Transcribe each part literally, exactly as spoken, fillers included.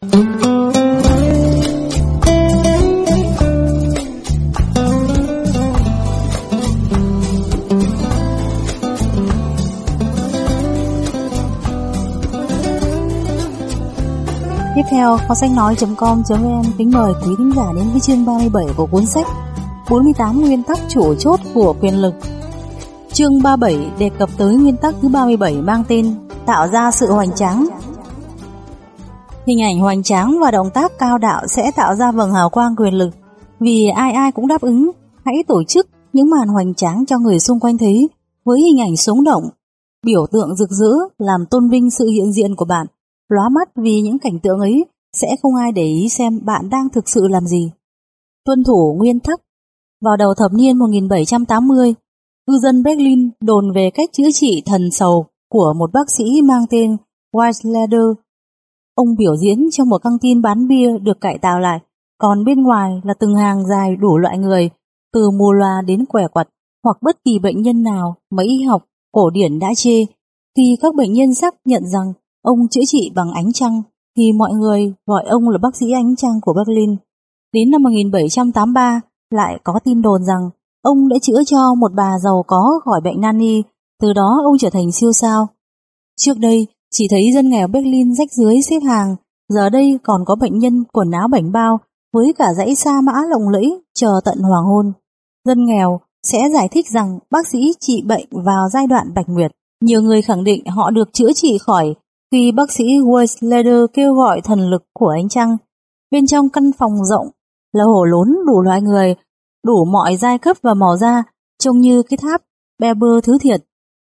Tiếp theo, kho sách nói chấm com chấm vn kính mời quý thính giả đến với chương ba mươi bảy của cuốn sách bốn mươi tám nguyên tắc chủ chốt của quyền lực. Chương ba mươi bảy đề cập tới nguyên tắc thứ ba mươi bảy mang tên tạo ra sự hoành tráng. Hình ảnh hoành tráng và động tác cao đạo sẽ tạo ra vầng hào quang quyền lực. Vì ai ai cũng đáp ứng, hãy tổ chức những màn hoành tráng cho người xung quanh thấy với hình ảnh sống động, biểu tượng rực rỡ làm tôn vinh sự hiện diện của bạn. Lóa mắt vì những cảnh tượng ấy sẽ không ai để ý xem bạn đang thực sự làm gì. Tuân thủ nguyên tắc. Vào đầu thập niên một nghìn bảy trăm tám mươi, cư dân Berlin đồn về cách chữa trị thần sầu của một bác sĩ mang tên Weisleder. Ông biểu diễn trong một căng tin bán bia được cải tạo lại, còn bên ngoài là từng hàng dài đủ loại người, từ mù loà đến què quặt hoặc bất kỳ bệnh nhân nào mà y học cổ điển đã chê. Khi các bệnh nhân xác nhận rằng ông chữa trị bằng ánh trăng, thì mọi người gọi ông là bác sĩ ánh trăng của Berlin. Đến năm một nghìn bảy trăm tám mươi ba, lại có tin đồn rằng ông đã chữa cho một bà giàu có khỏi bệnh nan y, từ đó ông trở thành siêu sao. Trước đây, chỉ thấy dân nghèo Berlin rách rưới xếp hàng, giờ đây còn có bệnh nhân quần áo bảnh bao với cả dãy sa mã lộng lẫy chờ tận hoàng hôn. Dân nghèo sẽ giải thích rằng bác sĩ trị bệnh vào giai đoạn bạch nguyệt. Nhiều người khẳng định họ được chữa trị khỏi khi bác sĩ Weisleder kêu gọi thần lực của ánh trăng. Bên trong căn phòng rộng là hồ lốn đủ loại người, đủ mọi giai cấp và màu da, trông như cái tháp Beber thứ thiệt.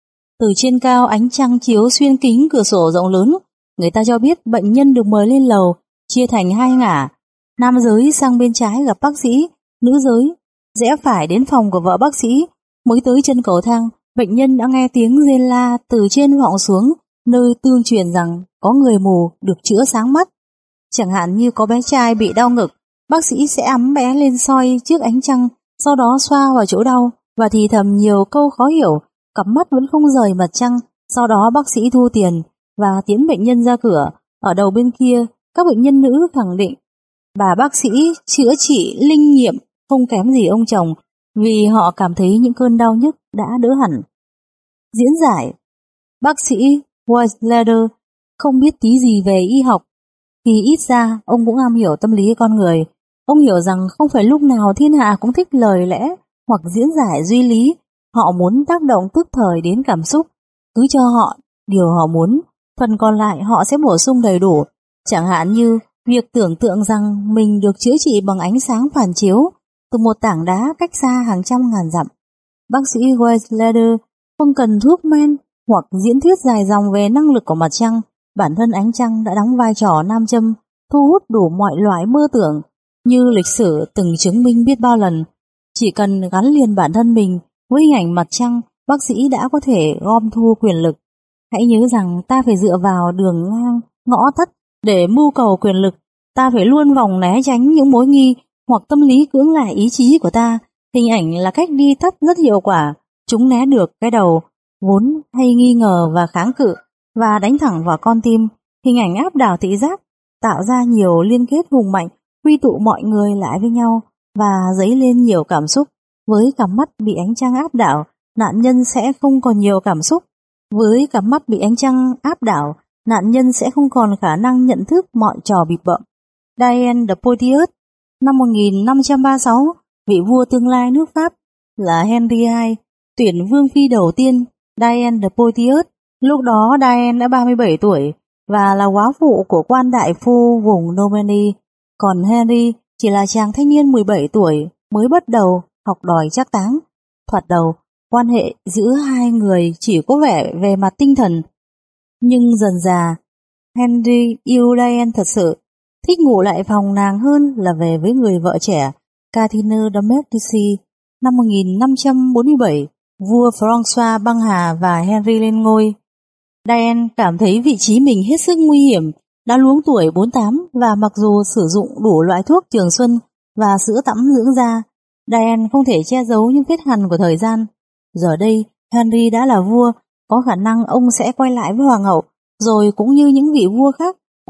Từ trên cao ánh trăng chiếu xuyên kính cửa sổ rộng lớn, người ta cho biết bệnh nhân được mời lên lầu, chia thành hai ngả. Nam giới sang bên trái gặp bác sĩ, nữ giới rẽ phải đến phòng của vợ bác sĩ. Mới tới chân cầu thang, bệnh nhân đã nghe tiếng rên la từ trên vọng xuống, nơi tương truyền rằng có người mù được chữa sáng mắt. Chẳng hạn như có bé trai bị đau ngực, bác sĩ sẽ ẵm bé lên soi trước ánh trăng, sau đó xoa vào chỗ đau và thì thầm nhiều câu khó hiểu. Cặp mắt vẫn không rời mặt trăng. Sau đó bác sĩ thu tiền và tiễn bệnh nhân ra cửa. Ở đầu bên kia, các bệnh nhân nữ khẳng định bà bác sĩ chữa trị linh nghiệm không kém gì ông chồng, vì họ cảm thấy những cơn đau nhức đã đỡ hẳn. Diễn giải. Bác sĩ Weisleder không biết tí gì về y học, thì ít ra ông cũng am hiểu tâm lý con người. Ông hiểu rằng không phải lúc nào thiên hạ cũng thích lời lẽ hoặc diễn giải duy lý. Họ muốn tác động tức thời đến cảm xúc, cứ cho họ điều họ muốn, phần còn lại họ sẽ bổ sung đầy đủ. Chẳng hạn như việc tưởng tượng rằng mình được chữa trị bằng ánh sáng phản chiếu từ một tảng đá cách xa hàng trăm ngàn dặm. Bác sĩ Weisleder không cần thuốc men hoặc diễn thuyết dài dòng về năng lực của mặt trăng. Bản thân ánh trăng đã đóng vai trò nam châm, thu hút đủ mọi loại mơ tưởng, như lịch sử từng chứng minh biết bao lần. Chỉ cần gắn liền bản thân mình với hình ảnh mặt trăng, bác sĩ đã có thể gom thu quyền lực. Hãy nhớ rằng ta phải dựa vào đường ngang, ngõ tắt để mưu cầu quyền lực. Ta phải luôn vòng né tránh những mối nghi hoặc tâm lý cưỡng lại ý chí của ta. Hình ảnh là cách đi tắt rất hiệu quả. Chúng né được cái đầu vốn hay nghi ngờ và kháng cự và đánh thẳng vào con tim. Hình ảnh áp đảo thị giác, tạo ra nhiều liên kết hùng mạnh, quy tụ mọi người lại với nhau và dấy lên nhiều cảm xúc. Với cặp mắt bị ánh trăng áp đảo, nạn nhân sẽ không còn nhiều cảm xúc. Với cặp mắt bị ánh trăng áp đảo, nạn nhân sẽ không còn khả năng nhận thức mọi trò bịp bợm. Diane de Poitiers, năm một nghìn năm trăm ba mươi sáu, vị vua tương lai nước Pháp là Henry đệ nhị, tuyển vương phi đầu tiên Diane de Poitiers. Lúc đó Diane đã ba mươi bảy tuổi và là góa phụ của quan đại phu vùng Normandy, còn Henry chỉ là chàng thanh niên mười bảy tuổi mới bắt đầu học đòi trác táng. Thoạt đầu, quan hệ giữa hai người chỉ có vẻ về mặt tinh thần, nhưng dần dà Henry yêu Diane thật sự, thích ngủ lại phòng nàng hơn là về với người vợ trẻ Catherine de Medici. Năm một nghìn năm trăm bốn mươi bảy, vua François băng hà và Henry lên ngôi. Diane cảm thấy vị trí mình hết sức nguy hiểm, đã luống tuổi bốn mươi tám và mặc dù sử dụng đủ loại thuốc trường xuân và sữa tắm dưỡng da, Diane không thể che giấu những vết hằn của thời gian. Giờ đây, Henry đã là vua, có khả năng ông sẽ quay lại với hoàng hậu, rồi cũng như những vị vua khác,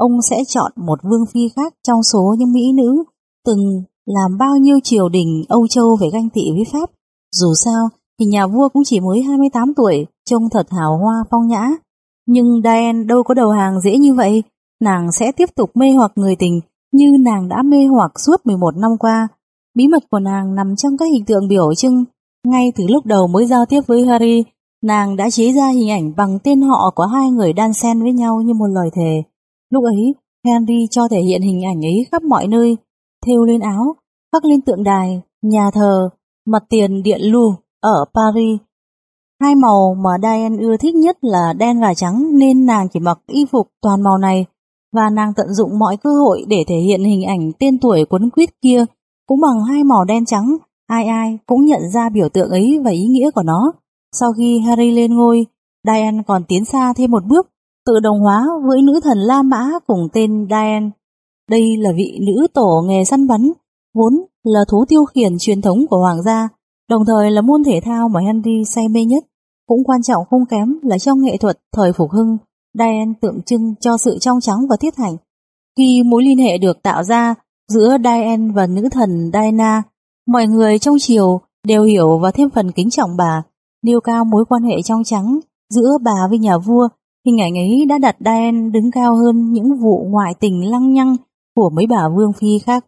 ông sẽ chọn một vương phi khác trong số những mỹ nữ từng làm bao nhiêu triều đình Âu Châu phải ganh tị với Pháp. Dù sao thì nhà vua cũng chỉ mới hai mươi tám tuổi, trông thật hào hoa phong nhã. Nhưng Diane đâu có đầu hàng dễ như vậy, nàng sẽ tiếp tục mê hoặc người tình như nàng đã mê hoặc suốt mười một năm qua. Bí mật của nàng nằm trong các hình tượng biểu trưng. Ngay từ lúc đầu mới giao tiếp với Harry, nàng đã chế ra hình ảnh bằng tên họ của hai người đan xen với nhau như một lời thề. Lúc ấy, Henry cho thể hiện hình ảnh ấy khắp mọi nơi, thêu lên áo, khắc lên tượng đài, nhà thờ, mặt tiền điện Louvre ở Paris. Hai màu mà Diane ưa thích nhất là đen và trắng, nên nàng chỉ mặc y phục toàn màu này, và nàng tận dụng mọi cơ hội để thể hiện hình ảnh tên tuổi quấn quýt kia cũng bằng hai màu đen trắng. Ai ai cũng nhận ra biểu tượng ấy và ý nghĩa của nó. Sau khi Harry lên ngôi, Diane còn tiến xa thêm một bước, tự đồng hóa với nữ thần La Mã cùng tên Diane. Đây là vị nữ tổ nghề săn bắn, vốn là thú tiêu khiển truyền thống của hoàng gia, đồng thời là môn thể thao mà Henry say mê nhất. Cũng quan trọng không kém là trong nghệ thuật thời phục hưng, Diane tượng trưng cho sự trong trắng và thiết hạnh. Khi mối liên hệ được tạo ra giữa Diane và nữ thần Diana, mọi người trong triều đều hiểu và thêm phần kính trọng bà, nêu cao mối quan hệ trong trắng giữa bà với nhà vua. Hình ảnh ấy đã đặt Diane đứng cao hơn những vụ ngoại tình lăng nhăng của mấy bà vương phi khác.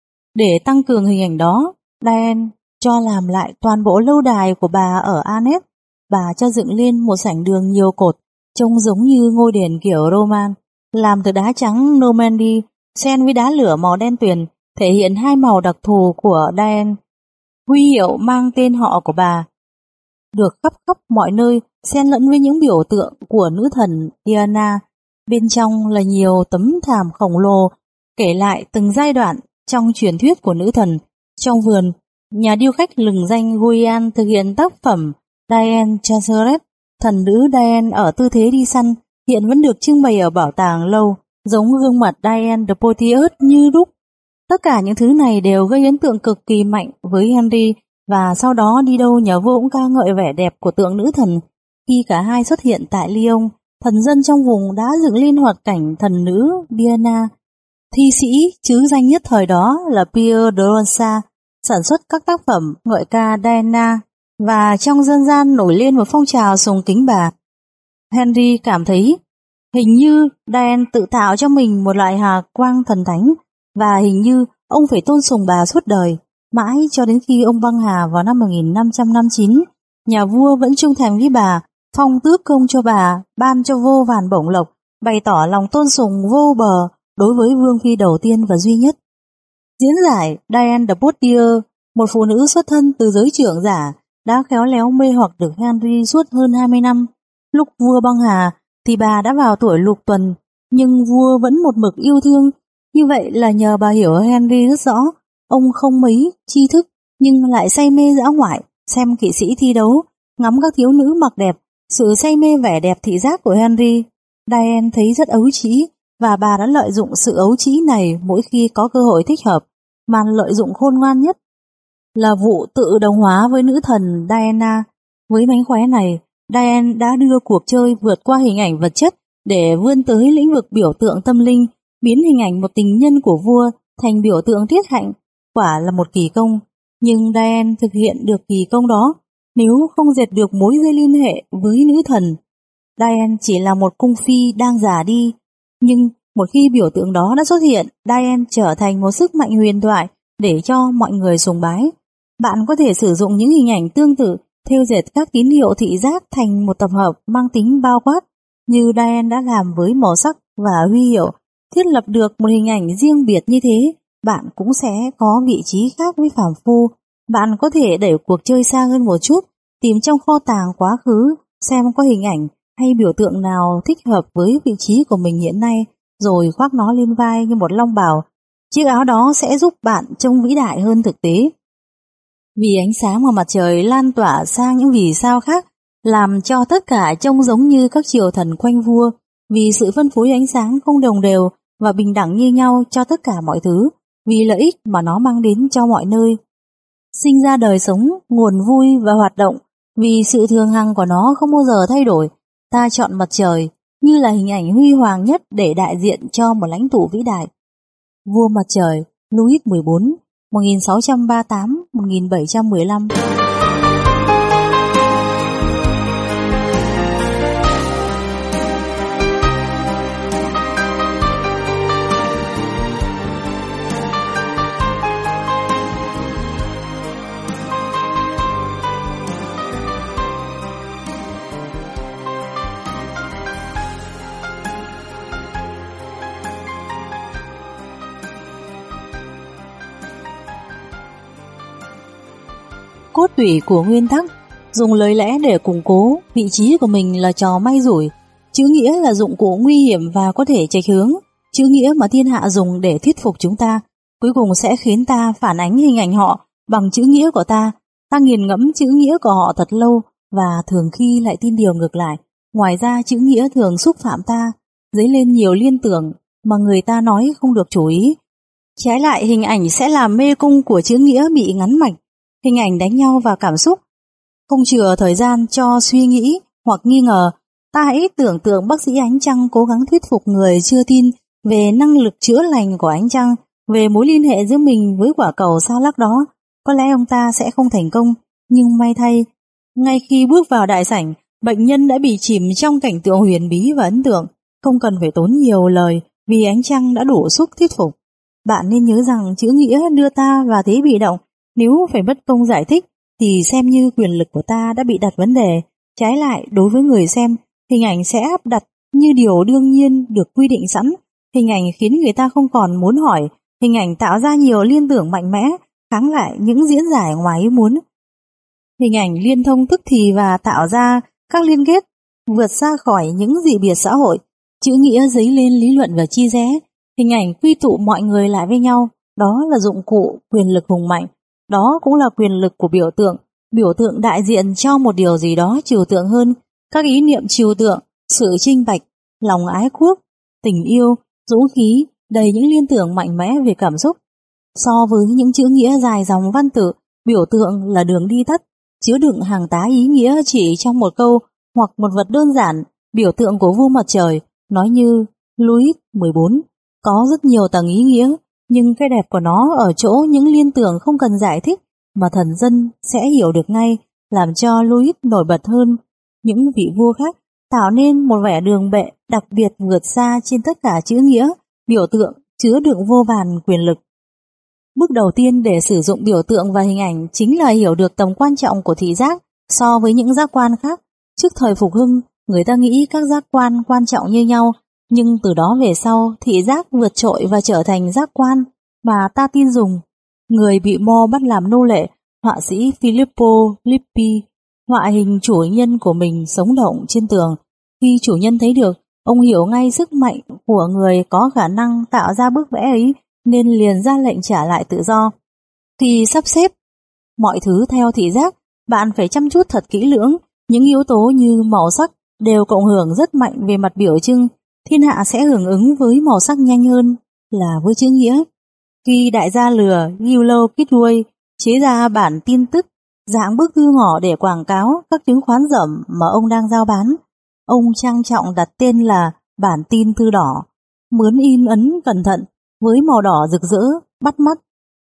Để tăng cường hình ảnh đó, Diane cho làm lại toàn bộ lâu đài của bà ở Anet. Bà cho dựng lên một sảnh đường nhiều cột, trông giống như ngôi đền kiểu Roman, làm từ đá trắng Normandy, xen với đá lửa màu đen tuyền, thể hiện hai màu đặc thù của Diane. Huy hiệu mang tên họ của bà được khắp khắp mọi nơi, xen lẫn với những biểu tượng của nữ thần Diana. Bên trong là nhiều tấm thảm khổng lồ kể lại từng giai đoạn trong truyền thuyết của nữ thần. Trong vườn, nhà điêu khắc lừng danh Goyan thực hiện tác phẩm Diane Chaseret, thần nữ Diane ở tư thế đi săn, hiện vẫn được trưng bày ở bảo tàng lâu, giống gương mặt Diane de Poitiers như đúc. Tất cả những thứ này đều gây ấn tượng cực kỳ mạnh với Henry, và sau đó đi đâu nhà vua cũng ca ngợi vẻ đẹp của tượng nữ thần. Khi cả hai xuất hiện tại Lyon, thần dân trong vùng đã dựng lên hoạt cảnh thần nữ Diana. Thi sĩ trứ danh nhất thời đó là Pierre de Ronsard sản xuất các tác phẩm ngợi ca Diana, và trong dân gian nổi lên một phong trào sùng kính bà. Henry cảm thấy hình như Diane tự tạo cho mình một loại hà quang thần thánh, và hình như ông phải tôn sùng bà suốt đời. Mãi cho đến khi ông băng hà vào năm một nghìn năm trăm năm mươi chín, nhà vua vẫn trung thành với bà, phong tước công cho bà, ban cho vô vàn bổng lộc, bày tỏ lòng tôn sùng vô bờ đối với vương phi đầu tiên và duy nhất. Diễn giải Diane de Poitiers, một phụ nữ xuất thân từ giới trưởng giả, đã khéo léo mê hoặc được Henry suốt hơn hai mươi năm. Lúc vua băng hà thì bà đã vào tuổi lục tuần, nhưng vua vẫn một mực yêu thương. Như vậy là nhờ bà hiểu Henry rất rõ, ông không mấy tri thức nhưng lại say mê dã ngoại, xem kỵ sĩ thi đấu, ngắm các thiếu nữ mặc đẹp. Sự say mê vẻ đẹp thị giác của Henry, Diane thấy rất ấu trĩ, và bà đã lợi dụng sự ấu trĩ này mỗi khi có cơ hội thích hợp. Màn lợi dụng khôn ngoan nhất là vụ tự đồng hóa với nữ thần Diana. Với mánh khóe này, Diane đã đưa cuộc chơi vượt qua hình ảnh vật chất để vươn tới lĩnh vực biểu tượng tâm linh, biến hình ảnh một tình nhân của vua thành biểu tượng tiết hạnh. Quả là một kỳ công, nhưng Diane thực hiện được kỳ công đó nếu không dệt được mối dây liên hệ với nữ thần. Diane chỉ là một cung phi đang già đi, nhưng một khi biểu tượng đó đã xuất hiện, Diane trở thành một sức mạnh huyền thoại để cho mọi người sùng bái. Bạn có thể sử dụng những hình ảnh tương tự, thêu dệt các tín hiệu thị giác thành một tập hợp mang tính bao quát, như Diane đã làm với màu sắc và huy hiệu. Thiết lập được một hình ảnh riêng biệt như thế, bạn cũng sẽ có vị trí khác với phàm phu. Bạn có thể đẩy cuộc chơi xa hơn một chút, tìm trong kho tàng quá khứ, xem có hình ảnh hay biểu tượng nào thích hợp với vị trí của mình hiện nay, rồi khoác nó lên vai như một long bào. Chiếc áo đó sẽ giúp bạn trông vĩ đại hơn thực tế. Vì ánh sáng mà mặt trời lan tỏa sang những vì sao khác, làm cho tất cả trông giống như các triều thần quanh vua, vì sự phân phối ánh sáng không đồng đều và bình đẳng như nhau cho tất cả mọi thứ, vì lợi ích mà nó mang đến cho mọi nơi. Sinh ra đời sống, nguồn vui và hoạt động, vì sự thường hằng của nó không bao giờ thay đổi. Ta chọn mặt trời như là hình ảnh huy hoàng nhất để đại diện cho một lãnh tụ vĩ đại. Vua mặt trời Louis mười bốn, một nghìn sáu trăm ba mươi tám đến một nghìn bảy trăm mười lăm. Cốt tủy của nguyên tắc, dùng lời lẽ để củng cố vị trí của mình là trò may rủi. Chữ nghĩa là dụng cụ nguy hiểm và có thể chệch hướng. Chữ nghĩa mà thiên hạ dùng để thuyết phục chúng ta, cuối cùng sẽ khiến ta phản ánh hình ảnh họ bằng chữ nghĩa của ta. Ta nghiền ngẫm chữ nghĩa của họ thật lâu và thường khi lại tin điều ngược lại. Ngoài ra, chữ nghĩa thường xúc phạm ta, dấy lên nhiều liên tưởng mà người ta nói không được chú ý. Trái lại, hình ảnh sẽ làm mê cung của chữ nghĩa bị ngắn mạch. Hình ảnh đánh nhau vào cảm xúc, không chừa thời gian cho suy nghĩ hoặc nghi ngờ. Ta hãy tưởng tượng bác sĩ Ánh Trăng cố gắng thuyết phục người chưa tin về năng lực chữa lành của Ánh Trăng, về mối liên hệ giữa mình với quả cầu sao lắc đó. Có lẽ ông ta sẽ không thành công, nhưng may thay, ngay khi bước vào đại sảnh, bệnh nhân đã bị chìm trong cảnh tượng huyền bí và ấn tượng. Không cần phải tốn nhiều lời vì Ánh Trăng đã đủ sức thuyết phục. Bạn nên nhớ rằng chữ nghĩa đưa ta vào thế bị động. Nếu phải mất công giải thích thì xem như quyền lực của ta đã bị đặt vấn đề. Trái lại, đối với người xem, hình ảnh sẽ áp đặt như điều đương nhiên được quy định sẵn. Hình ảnh khiến người ta không còn muốn hỏi. Hình ảnh tạo ra nhiều liên tưởng mạnh mẽ, kháng lại những diễn giải ngoài ý muốn. Hình ảnh liên thông tức thì và tạo ra các liên kết vượt ra khỏi những dị biệt xã hội. Chữ nghĩa dấy lên lý luận và chia rẽ. Hình ảnh quy tụ mọi người lại với nhau. Đó là dụng cụ quyền lực hùng mạnh. Đó cũng là quyền lực của biểu tượng. Biểu tượng đại diện cho một điều gì đó trừu tượng hơn. Các ý niệm trừu tượng, sự chinh bạch, lòng ái quốc, tình yêu, dũng khí, đầy những liên tưởng mạnh mẽ về cảm xúc. So với những chữ nghĩa dài dòng văn tự, biểu tượng là đường đi tắt, chứa đựng hàng tá ý nghĩa chỉ trong một câu hoặc một vật đơn giản. Biểu tượng của vua mặt trời, nói như Louis mười bốn, có rất nhiều tầng ý nghĩa. Nhưng cái đẹp của nó ở chỗ những liên tưởng không cần giải thích mà thần dân sẽ hiểu được ngay, làm cho Louis nổi bật hơn những vị vua khác, tạo nên một vẻ đường bệ đặc biệt vượt xa trên tất cả chữ nghĩa. Biểu tượng chứa đựng vô vàn quyền lực. Bước đầu tiên để sử dụng biểu tượng và hình ảnh chính là hiểu được tầm quan trọng của thị giác so với những giác quan khác. Trước thời phục hưng, người ta nghĩ các giác quan quan trọng như nhau, nhưng từ đó về sau, thị giác vượt trội và trở thành giác quan mà ta tin dùng. Người bị Mo bắt làm nô lệ, họa sĩ Filippo Lippi họa hình chủ nhân của mình sống động trên tường. Khi chủ nhân thấy được, ông hiểu ngay sức mạnh của người có khả năng tạo ra bức vẽ ấy, nên liền ra lệnh trả lại tự do. Khi sắp xếp mọi thứ theo thị giác, bạn phải chăm chút thật kỹ lưỡng. Những yếu tố như màu sắc đều cộng hưởng rất mạnh về mặt biểu trưng. Thiên hạ sẽ hưởng ứng với màu sắc nhanh hơn là với chữ nghĩa. Khi đại gia lừa Guillaume Kitway chế ra bản tin tức dạng bức thư ngỏ để quảng cáo các chứng khoán rẩm mà ông đang giao bán, ông trang trọng đặt tên là bản tin thư đỏ, mướn in ấn cẩn thận với màu đỏ rực rỡ, bắt mắt.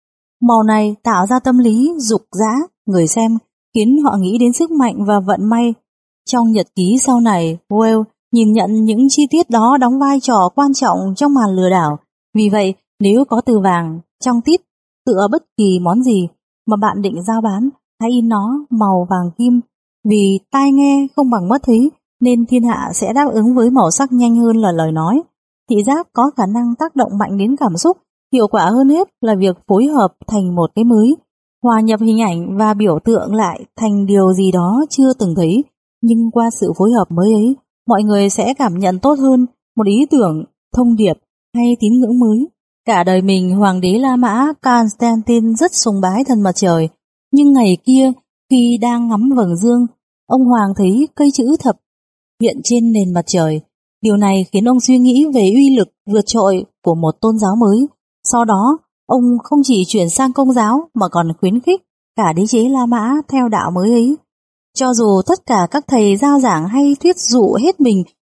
Màu này tạo ra tâm lý dục dã người xem, khiến họ nghĩ đến sức mạnh và vận may. Trong nhật ký sau này, Well nhìn nhận những chi tiết đó đóng vai trò quan trọng trong màn lừa đảo. Vì vậy, nếu có từ vàng trong tít tựa bất kỳ món gì mà bạn định giao bán, hãy in nó màu vàng kim. Vì tai nghe không bằng mắt thấy, nên thiên hạ sẽ đáp ứng với màu sắc nhanh hơn là lời nói. Thị giác có khả năng tác động mạnh đến cảm xúc. Hiệu quả hơn hết là việc phối hợp thành một cái mới, hòa nhập hình ảnh và biểu tượng lại thành điều gì đó chưa từng thấy. Nhưng qua sự phối hợp mới ấy, mọi người sẽ cảm nhận tốt hơn một ý tưởng, thông điệp hay tín ngưỡng mới. Cả đời mình, Hoàng đế La Mã Constantine rất sùng bái thần mặt trời. Nhưng ngày kia, khi đang ngắm vầng dương, ông Hoàng thấy cây chữ thập hiện trên nền mặt trời. Điều này khiến ông suy nghĩ về uy lực vượt trội của một tôn giáo mới. Sau đó, ông không chỉ chuyển sang Công giáo mà còn khuyến khích cả đế chế La Mã theo đạo mới ấy. Cho dù tất cả các thầy giao giảng hay thuyết dụ hết mình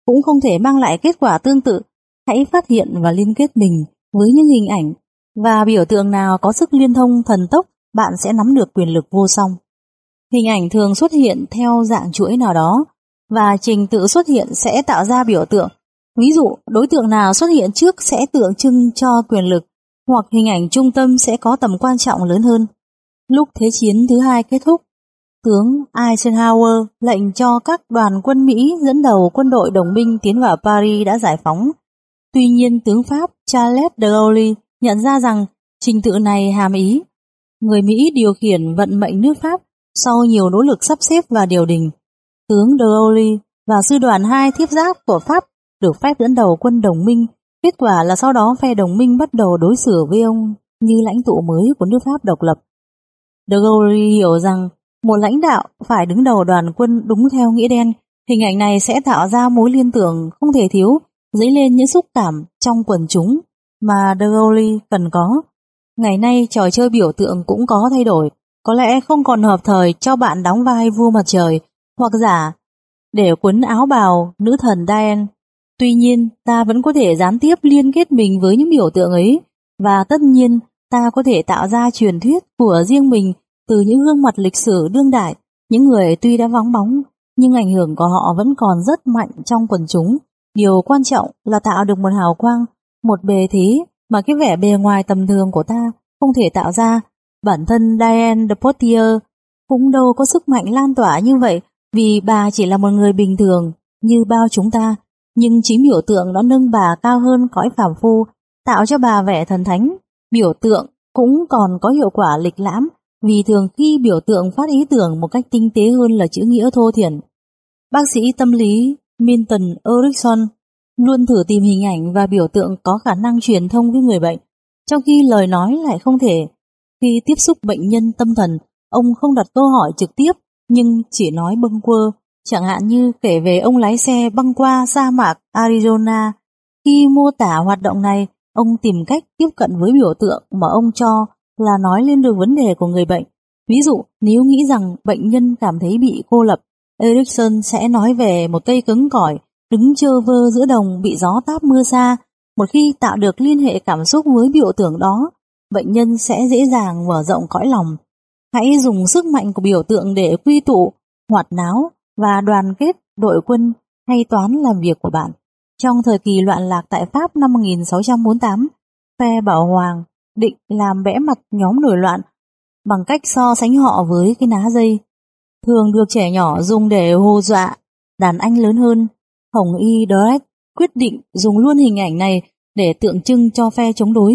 cũng không thể mang lại kết quả tương tự. Hãy phát hiện và liên kết mình với những hình ảnh và biểu tượng nào có sức liên thông thần tốc, bạn sẽ nắm được quyền lực vô song. Hình ảnh thường xuất hiện theo dạng chuỗi nào đó, và trình tự xuất hiện sẽ tạo ra biểu tượng. Ví dụ, đối tượng nào xuất hiện trước sẽ tượng trưng cho quyền lực, hoặc hình ảnh trung tâm sẽ có tầm quan trọng lớn hơn. Lúc Thế chiến thứ hai kết thúc, tướng Eisenhower lệnh cho các đoàn quân Mỹ dẫn đầu quân đội đồng minh tiến vào Paris đã giải phóng. Tuy nhiên, tướng Pháp Charles de Gaulle nhận ra rằng trình tự này hàm ý người Mỹ điều khiển vận mệnh nước Pháp sau nhiều nỗ lực sắp xếp và điều đình. Tướng de Gaulle và sư đoàn hai thiếp giáp của Pháp được phép dẫn đầu quân đồng minh. Kết quả là sau đó phe đồng minh bắt đầu đối xử với ông như lãnh tụ mới của nước Pháp độc lập. De Gaulle hiểu rằng một lãnh đạo phải đứng đầu đoàn quân đúng theo nghĩa đen. Hình ảnh này sẽ tạo ra mối liên tưởng không thể thiếu, dấy lên những xúc cảm trong quần chúng mà De Gaulle cần có. Ngày nay trò chơi biểu tượng cũng có thay đổi, có lẽ không còn hợp thời cho bạn đóng vai vua mặt trời hoặc giả để quấn áo bào nữ thần Diane. Tuy nhiên, ta vẫn có thể gián tiếp liên kết mình với những biểu tượng ấy, và tất nhiên ta có thể tạo ra truyền thuyết của riêng mình từ những gương mặt lịch sử đương đại. Những người tuy đã vắng bóng, nhưng ảnh hưởng của họ vẫn còn rất mạnh trong quần chúng. Điều quan trọng là tạo được một hào quang, một bề thế mà cái vẻ bề ngoài tầm thường của ta không thể tạo ra. Bản thân Diane de Poitiers cũng đâu có sức mạnh lan tỏa như vậy, vì bà chỉ là một người bình thường như bao chúng ta. Nhưng chính biểu tượng đã nâng bà cao hơn cõi phàm phu, tạo cho bà vẻ thần thánh. Biểu tượng cũng còn có hiệu quả lịch lãm, vì thường khi biểu tượng phát ý tưởng một cách tinh tế hơn là chữ nghĩa thô thiển. Bác sĩ tâm lý Milton Erickson luôn thử tìm hình ảnh và biểu tượng có khả năng truyền thông với người bệnh, trong khi lời nói lại không thể. Khi tiếp xúc bệnh nhân tâm thần, ông không đặt câu hỏi trực tiếp, nhưng chỉ nói bâng quơ, chẳng hạn như kể về ông lái xe băng qua sa mạc Arizona. Khi mô tả hoạt động này, ông tìm cách tiếp cận với biểu tượng mà ông cho là nói lên được vấn đề của người bệnh. Ví dụ, nếu nghĩ rằng bệnh nhân cảm thấy bị cô lập, Erickson sẽ nói về một cây cứng cỏi đứng chơ vơ giữa đồng bị gió táp mưa xa. Một khi tạo được liên hệ cảm xúc với biểu tượng đó, bệnh nhân sẽ dễ dàng mở rộng cõi lòng. Hãy dùng sức mạnh của biểu tượng để quy tụ, hoạt náo và đoàn kết đội quân hay toán làm việc của bạn. Trong thời kỳ loạn lạc tại Pháp năm một nghìn sáu trăm bốn mươi tám, phe Bảo Hoàng định làm bẽ mặt nhóm nổi loạn bằng cách so sánh họ với cái ná dây, thường được trẻ nhỏ dùng để hù dọa đàn anh lớn hơn. Hồng Y Dret quyết định dùng luôn hình ảnh này để tượng trưng cho phe chống đối.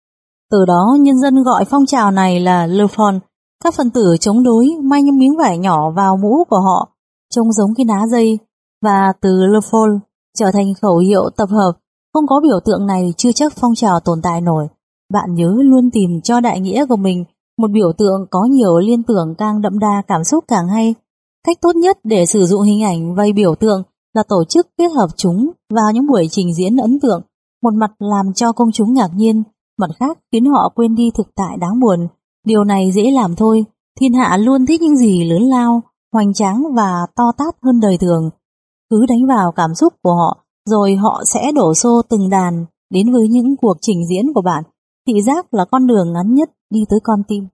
Từ đó nhân dân gọi phong trào này là Le Front. Các phần tử chống đối may những miếng vải nhỏ vào mũ của họ trông giống cái ná dây, và từ Le Front trở thành khẩu hiệu tập hợp. Không có biểu tượng này chưa chắc phong trào tồn tại nổi. Bạn nhớ luôn tìm cho đại nghĩa của mình một biểu tượng có nhiều liên tưởng, càng đậm đà cảm xúc càng hay. Cách tốt nhất để sử dụng hình ảnh và biểu tượng là tổ chức kết hợp chúng vào những buổi trình diễn ấn tượng. Một mặt làm cho công chúng ngạc nhiên, mặt khác khiến họ quên đi thực tại đáng buồn. Điều này dễ làm thôi, thiên hạ luôn thích những gì lớn lao, hoành tráng và to tát hơn đời thường. Cứ đánh vào cảm xúc của họ, rồi họ sẽ đổ xô từng đàn đến với những cuộc trình diễn của bạn. Thị giác là con đường ngắn nhất đi tới con tim.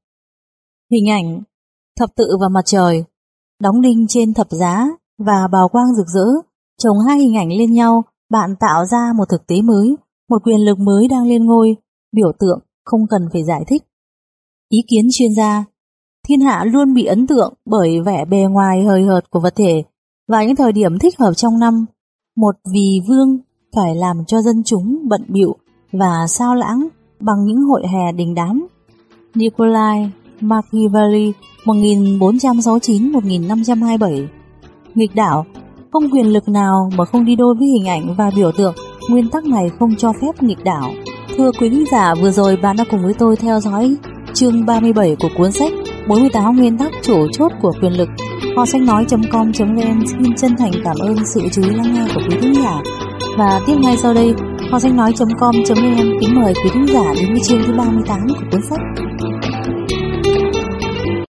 Hình ảnh thập tự và mặt trời, đóng đinh trên thập giá và bào quang rực rỡ, chồng hai hình ảnh lên nhau, bạn tạo ra một thực tế mới, một quyền lực mới đang lên ngôi. Biểu tượng không cần phải giải thích. Ý kiến chuyên gia: thiên hạ luôn bị ấn tượng bởi vẻ bề ngoài hời hợt của vật thể và những thời điểm thích hợp trong năm. Một vì vương phải làm cho dân chúng bận bịu và sao lãng bằng những hội hè đình đám. Nikolai Machiavelli một nghìn bốn trăm sáu mươi chín đến một nghìn năm trăm hai mươi bảy. Nghịch đảo: không quyền lực nào mà không đi đôi với hình ảnh và biểu tượng. Nguyên tắc này không cho phép nghịch đảo. Thưa quý khán giả, vừa rồi bạn đã cùng với tôi theo dõi chương ba mươi bảy của cuốn sách bốn mươi tám nguyên tắc chủ chốt của quyền lực. Kho sách nói chấm com chấm vn xin chân thành cảm ơn sự chú ý lắng nghe của quý khán giả. Và tiếp ngay sau đây, kho sách nói chấm com chấm vn kính mời quý khán giả đến với chương thứ ba mươi tám của cuốn sách.